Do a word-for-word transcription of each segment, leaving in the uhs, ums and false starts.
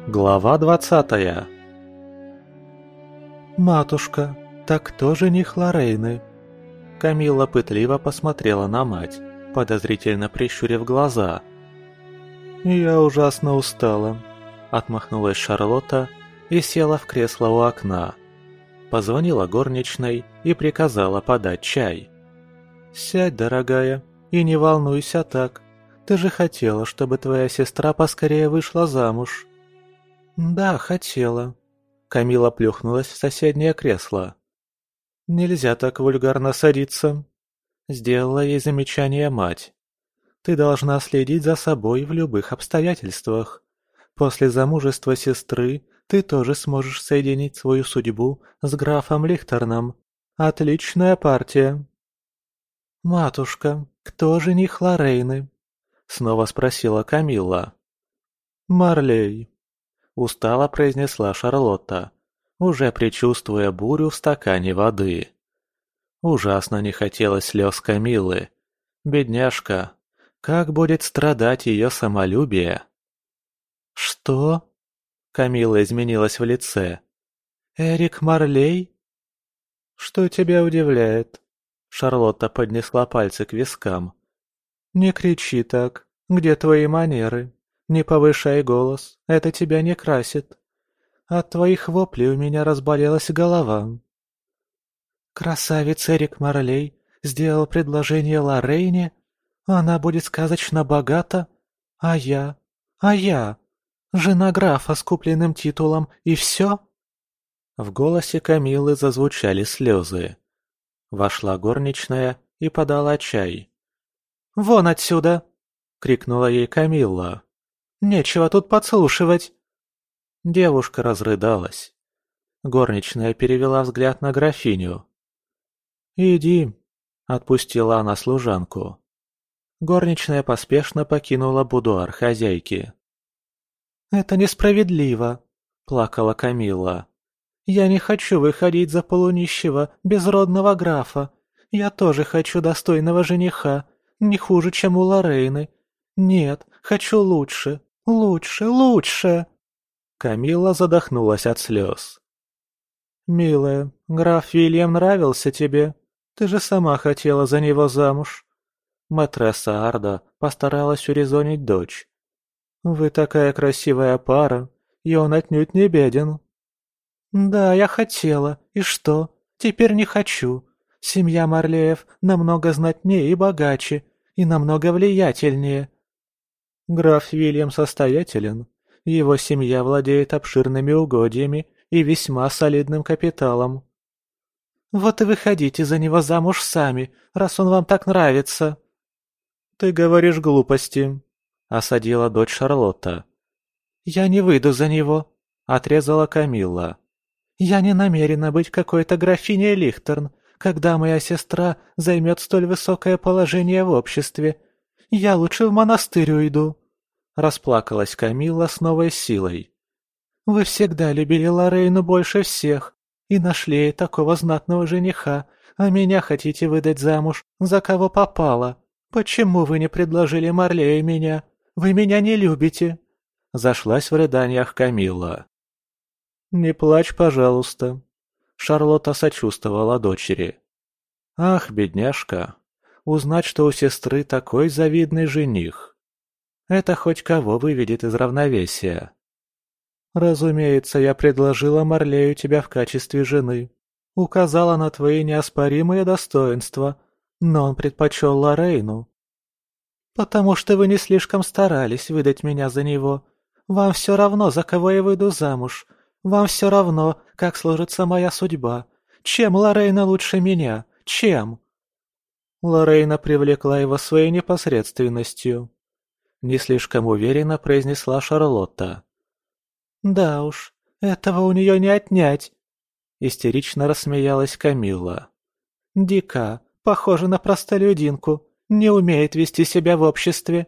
Глава двадцатая. «Матушка, так кто жених Лорейны?» Камилла пытливо посмотрела на мать, подозрительно прищурив глаза. «Я ужасно устала», — отмахнулась Шарлотта и села в кресло у окна. Позвонила горничной и приказала подать чай. «Сядь, дорогая, и не волнуйся так. Ты же хотела, чтобы твоя сестра поскорее вышла замуж». «Да, хотела». Камила плюхнулась в соседнее кресло. «Нельзя так вульгарно садиться», — сделала ей замечание мать. «Ты должна следить за собой в любых обстоятельствах. После замужества сестры ты тоже сможешь соединить свою судьбу с графом Лихтерном. Отличная партия». «Матушка, кто жених Лорейны?» — снова спросила Камилла. «Марлей», — устало произнесла Шарлотта, уже предчувствуя бурю в стакане воды. Ужасно не хотелось слез Камиллы. Бедняжка, как будет страдать ее самолюбие? «Что?» — Камилла изменилась в лице. «Эрик Марлей?» «Что тебя удивляет?» Шарлотта поднесла пальцы к вискам. «Не кричи так. Где твои манеры? Не повышай голос, это тебя не красит. От твоих воплей у меня разболелась голова». «Красавец Эрик Марлей сделал предложение Лорейне? Она будет сказочно богата? А я? А я? Жена графа с купленным титулом и все?» В голосе Камиллы зазвучали слезы. Вошла горничная и подала чай. «Вон отсюда!» — крикнула ей Камилла. «Нечего тут подслушивать!» Девушка разрыдалась. Горничная перевела взгляд на графиню. «Иди», — отпустила она служанку. Горничная поспешно покинула будуар хозяйки. «Это несправедливо», — плакала Камилла. «Я не хочу выходить за полунищего, безродного графа. Я тоже хочу достойного жениха, не хуже, чем у Лорейны. Нет, хочу лучше, лучше, лучше!» Камилла задохнулась от слез. «Милая, граф Вильям нравился тебе. Ты же сама хотела за него замуж». Матресса Арда постаралась урезонить дочь. «Вы такая красивая пара, и он отнюдь не беден». «Да, я хотела. И что? Теперь не хочу. Семья Марлеев намного знатнее и богаче, и намного влиятельнее». «Граф Вильям состоятелен. Его семья владеет обширными угодьями и весьма солидным капиталом». «Вот и выходите за него замуж сами, раз он вам так нравится». «Ты говоришь глупости», — осадила дочь Шарлотта. «Я не выйду за него», — отрезала Камилла. «Я не намерена быть какой-то графиней Лихтерн, когда моя сестра займет столь высокое положение в обществе. Я лучше в монастырь уйду», — расплакалась Камилла с новой силой. «Вы всегда любили Лорейну больше всех и нашли ей такого знатного жениха, а меня хотите выдать замуж, за кого попало. Почему вы не предложили Марлею меня? Вы меня не любите?» Зашлась в рыданиях Камилла. «Не плачь, пожалуйста», — Шарлотта сочувствовала дочери. «Ах, бедняжка, узнать, что у сестры такой завидный жених. Это хоть кого выведет из равновесия. Разумеется, я предложила Марлею тебя в качестве жены, указала на твои неоспоримые достоинства, но он предпочел Лорейну». «Потому что вы не слишком старались выдать меня за него. Вам все равно, за кого я выйду замуж. Вам все равно, как сложится моя судьба. Чем Лорейна лучше меня? Чем?» Лорейна привлекла его своей непосредственностью. Не слишком уверенно произнесла Шарлотта. «Да уж, этого у нее не отнять!» Истерично рассмеялась Камилла. «Дика, похожа на простолюдинку, не умеет вести себя в обществе».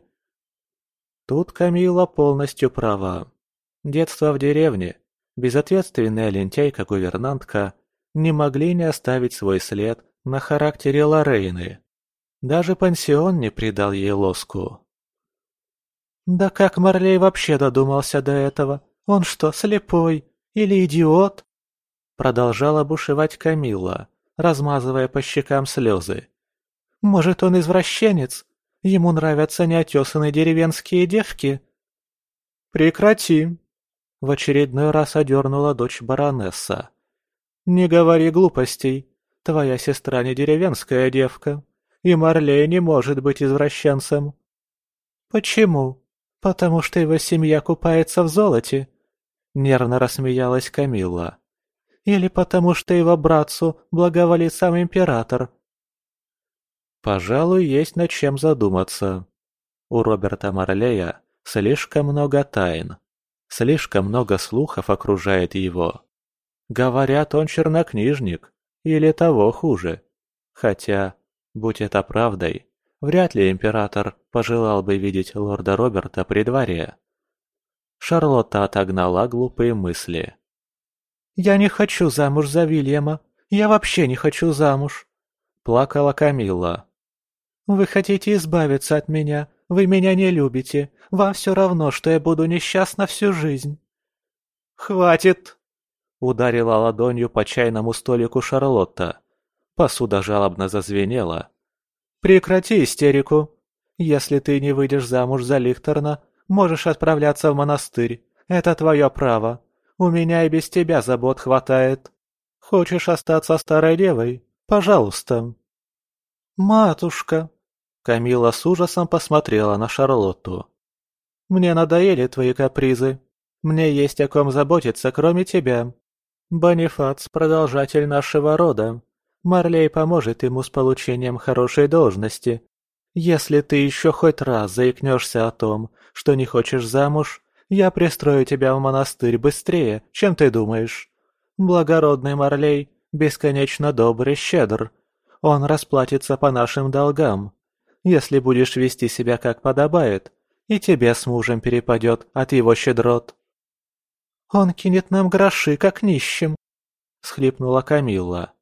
Тут Камилла полностью права. Детство в деревне, безответственная лентяйка-гувернантка не могли не оставить свой след на характере Лорейны. Даже пансион не придал ей лоску. «Да как Марлей вообще додумался до этого? Он что, слепой? Или идиот?» Продолжала бушевать Камилла, размазывая по щекам слезы. «Может, он извращенец? Ему нравятся неотесанные деревенские девки?» «Прекрати!» — в очередной раз одернула дочь баронесса. «Не говори глупостей. Твоя сестра не деревенская девка, и Марлей не может быть извращенцем». «Почему? Потому что его семья купается в золоте?» — нервно рассмеялась Камилла. «Или потому что его братцу благоволит сам император?» Пожалуй, есть над чем задуматься. У Роберта Марлея слишком много тайн, слишком много слухов окружает его. Говорят, он чернокнижник, или того хуже. Хотя, будь это правдой, вряд ли император пожелал бы видеть лорда Роберта при дворе. Шарлотта отогнала глупые мысли. «Я не хочу замуж за Вильяма. Я вообще не хочу замуж», — плакала Камилла. «Вы хотите избавиться от меня. Вы меня не любите. Вам все равно, что я буду несчастна всю жизнь». «Хватит!» — ударила ладонью по чайному столику Шарлотта. Посуда жалобно зазвенела. «Прекрати истерику. Если ты не выйдешь замуж за Лихтерна, можешь отправляться в монастырь. Это твое право. У меня и без тебя забот хватает. Хочешь остаться старой девой? Пожалуйста». «Матушка!» Камилла с ужасом посмотрела на Шарлотту. «Мне надоели твои капризы. Мне есть о ком заботиться, кроме тебя. Бонифац – продолжатель нашего рода. Марлей поможет ему с получением хорошей должности. Если ты еще хоть раз заикнешься о том, что не хочешь замуж, я пристрою тебя в монастырь быстрее, чем ты думаешь. Благородный Марлей бесконечно добр и щедр. Он расплатится по нашим долгам. Если будешь вести себя как подобает, и тебе с мужем перепадет от его щедрот». «Он кинет нам гроши, как нищим», — схлипнула Камилла.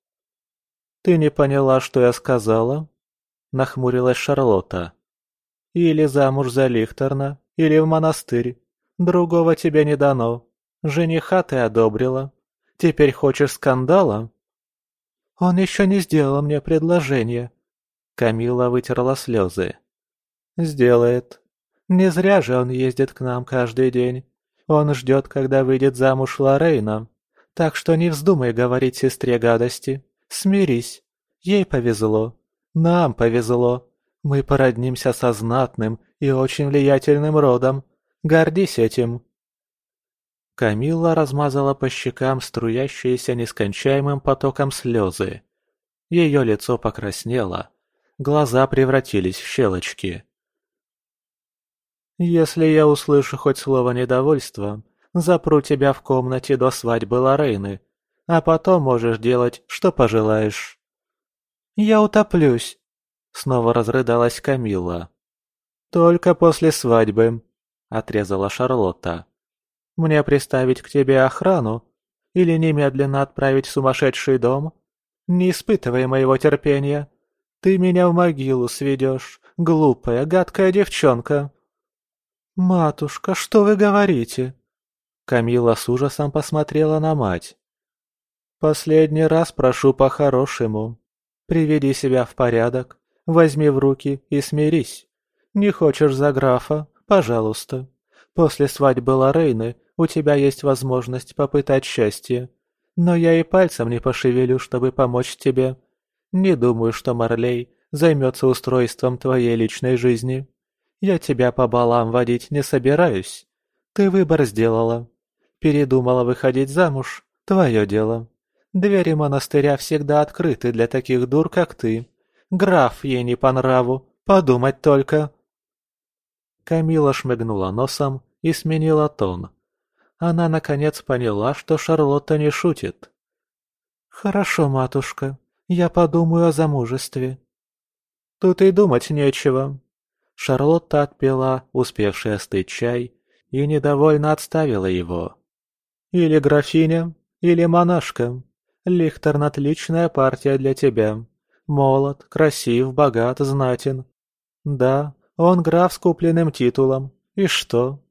«Ты не поняла, что я сказала?» — нахмурилась Шарлотта. «Или замуж за Лихтерна, или в монастырь. Другого тебе не дано. Жениха ты одобрила. Теперь хочешь скандала?» «Он еще не сделал мне предложение». Камилла вытерла слезы. «Сделает. Не зря же он ездит к нам каждый день. Он ждет, когда выйдет замуж Лорейна. Так что не вздумай говорить сестре гадости. Смирись. Ей повезло. Нам повезло. Мы породнимся со знатным и очень влиятельным родом. Гордись этим». Камилла размазала по щекам струящиеся нескончаемым потоком слезы. Ее лицо покраснело, глаза превратились в щелочки. «Если я услышу хоть слово недовольства, запру тебя в комнате до свадьбы Лорейны, а потом можешь делать, что пожелаешь». «Я утоплюсь», — снова разрыдалась Камилла. «Только после свадьбы», — отрезала Шарлотта. «Мне приставить к тебе охрану? Или немедленно отправить в сумасшедший дом? Не испытывай моего терпения. Ты меня в могилу сведешь, глупая, гадкая девчонка». «Матушка, что вы говорите?» Камилла с ужасом посмотрела на мать. «Последний раз прошу по-хорошему. Приведи себя в порядок, возьми в руки и смирись. Не хочешь за графа? Пожалуйста. После свадьбы Лорейны у тебя есть возможность попытать счастье. Но я и пальцем не пошевелю, чтобы помочь тебе. Не думаю, что Марлей займется устройством твоей личной жизни. Я тебя по балам водить не собираюсь. Ты выбор сделала. Передумала выходить замуж – твое дело. Двери монастыря всегда открыты для таких дур, как ты. Граф ей не по нраву, подумать только». Камилла шмыгнула носом и сменила тон. Она наконец поняла, что Шарлотта не шутит. «Хорошо, матушка, я подумаю о замужестве». «Тут и думать нечего». Шарлотта отпила успевший остыть чай и недовольно отставила его. «Или графиня, или монашка. Лихтерн отличная партия для тебя. Молод, красив, богат, знатен. Да, он граф с купленным титулом. И что?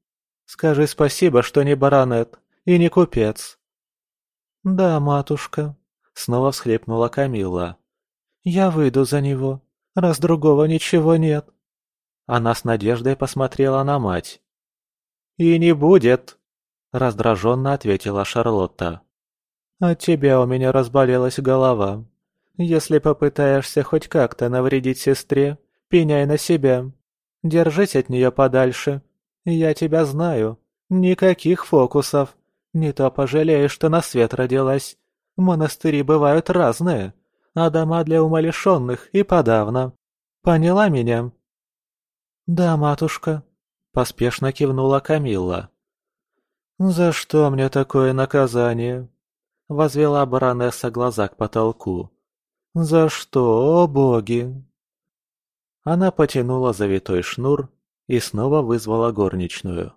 Скажи спасибо, что не баронет и не купец». «Да, матушка», — снова всхлипнула Камилла. «Я выйду за него, раз другого ничего нет». Она с надеждой посмотрела на мать. «И не будет», — раздраженно ответила Шарлотта. «От тебя у меня разболелась голова. Если попытаешься хоть как-то навредить сестре, пеняй на себя. Держись от нее подальше. Я тебя знаю. Никаких фокусов. Не то пожалеешь, что на свет родилась. Монастыри бывают разные, а дома для умалишенных и подавно. Поняла меня?» «Да, матушка», — поспешно кивнула Камилла. «За что мне такое наказание?» — возвела баронесса глаза к потолку. «За что, о боги?» Она потянула завитой шнур и снова вызвала горничную.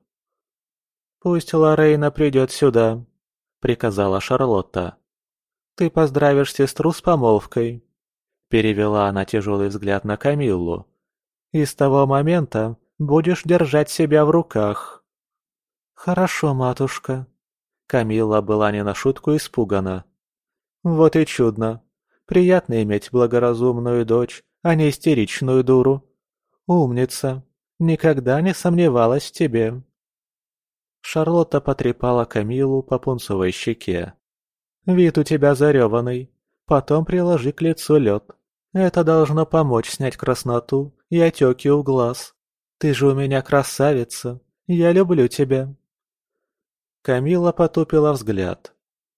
«Пусть Лорейна придет сюда», — приказала Шарлотта. «Ты поздравишь сестру с помолвкой», — перевела она тяжелый взгляд на Камиллу. «И с того момента будешь держать себя в руках». «Хорошо, матушка». Камилла была не на шутку испугана. «Вот и чудно. Приятно иметь благоразумную дочь, а не истеричную дуру. Умница. Никогда не сомневалась в тебе». Шарлотта потрепала Камилу по пунцовой щеке. «Вид у тебя зареванный. Потом приложи к лицу лед. Это должно помочь снять красноту и отеки у глаз. Ты же у меня красавица. Я люблю тебя». Камилла потупила взгляд.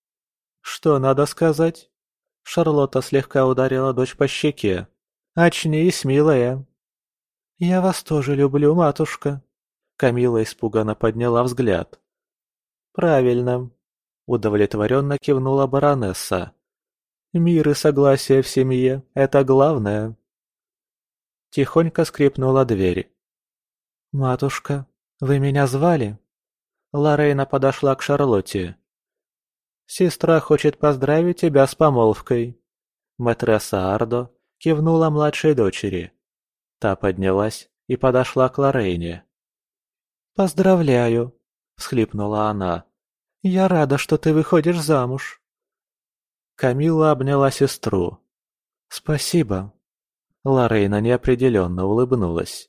«Что надо сказать?» Шарлотта слегка ударила дочь по щеке. «Очнись, милая!» «Я вас тоже люблю, матушка!» Камилла испуганно подняла взгляд. «Правильно!» Удовлетворенно кивнула баронесса. «Мир и согласие в семье – это главное!» Тихонько скрипнула дверь. «Матушка, вы меня звали?» Лорейна подошла к Шарлотте. «Сестра хочет поздравить тебя с помолвкой». Мэтресса Ардо кивнула младшей дочери. Та поднялась и подошла к Лорейне. «Поздравляю», — всхлипнула она. «Я рада, что ты выходишь замуж». Камилла обняла сестру. «Спасибо». Лорейна неопределенно улыбнулась.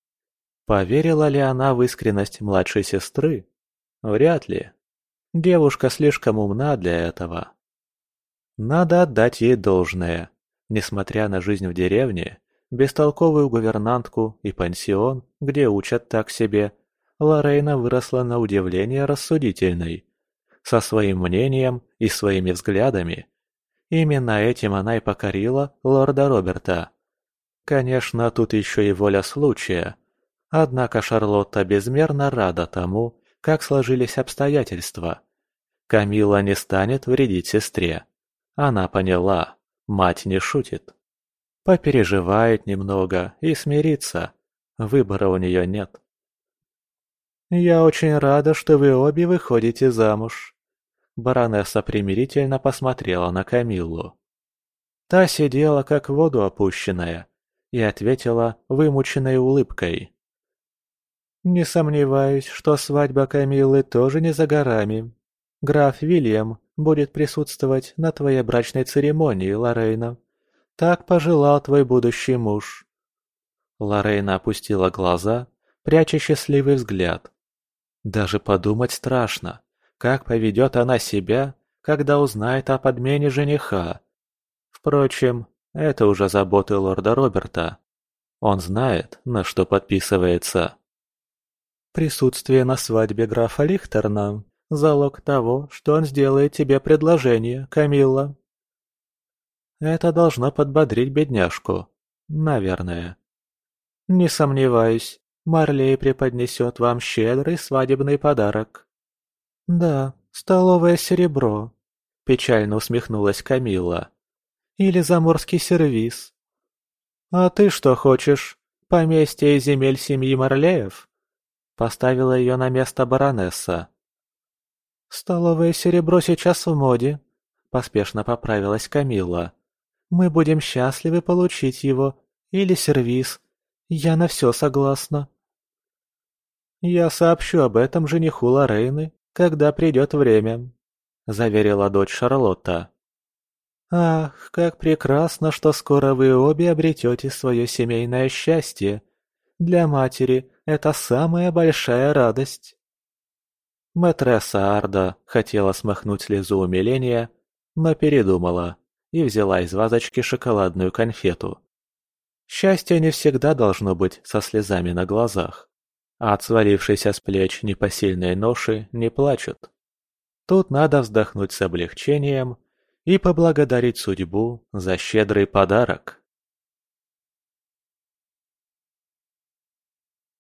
Поверила ли она в искренность младшей сестры? Вряд ли. Девушка слишком умна для этого. Надо отдать ей должное. Несмотря на жизнь в деревне, бестолковую гувернантку и пансион, где учат так себе, Лорейна выросла на удивление рассудительной. Со своим мнением и своими взглядами. Именно этим она и покорила лорда Роберта. Конечно, тут еще и воля случая. Однако Шарлотта безмерно рада тому, как сложились обстоятельства. Камилла не станет вредить сестре. Она поняла, мать не шутит. Попереживает немного и смирится. Выбора у нее нет. «Я очень рада, что вы обе выходите замуж». Баронесса примирительно посмотрела на Камиллу. Та сидела как в воду опущенная и ответила вымученной улыбкой. «Не сомневаюсь, что свадьба Камиллы тоже не за горами. Граф Вильям будет присутствовать на твоей брачной церемонии, Лорейна. Так пожелал твой будущий муж». Лорейна опустила глаза, пряча счастливый взгляд. Даже подумать страшно, как поведет она себя, когда узнает о подмене жениха. Впрочем, это уже заботы лорда Роберта. Он знает, на что подписывается. Присутствие на свадьбе графа Лихтерна – залог того, что он сделает тебе предложение, Камилла. Это должно подбодрить бедняжку. Наверное. Не сомневаюсь, Марлей преподнесет вам щедрый свадебный подарок. Да, столовое серебро. Печально усмехнулась Камилла. Или заморский сервиз. А ты что хочешь? Поместье и земель семьи Марлеев? Поставила ее на место баронесса. «Столовое серебро сейчас в моде», — поспешно поправилась Камилла. «Мы будем счастливы получить его. Или сервиз. Я на все согласна». «Я сообщу об этом жениху Лорейны, когда придет время», — заверила дочь Шарлотта. «Ах, как прекрасно, что скоро вы обе обретете свое семейное счастье. Для матери это самая большая радость». Мэтресса Арда хотела смахнуть слезу умиления, но передумала и взяла из вазочки шоколадную конфету. Счастье не всегда должно быть со слезами на глазах, а от свалившейся с плеч непосильной ноши не плачут. Тут надо вздохнуть с облегчением и поблагодарить судьбу за щедрый подарок.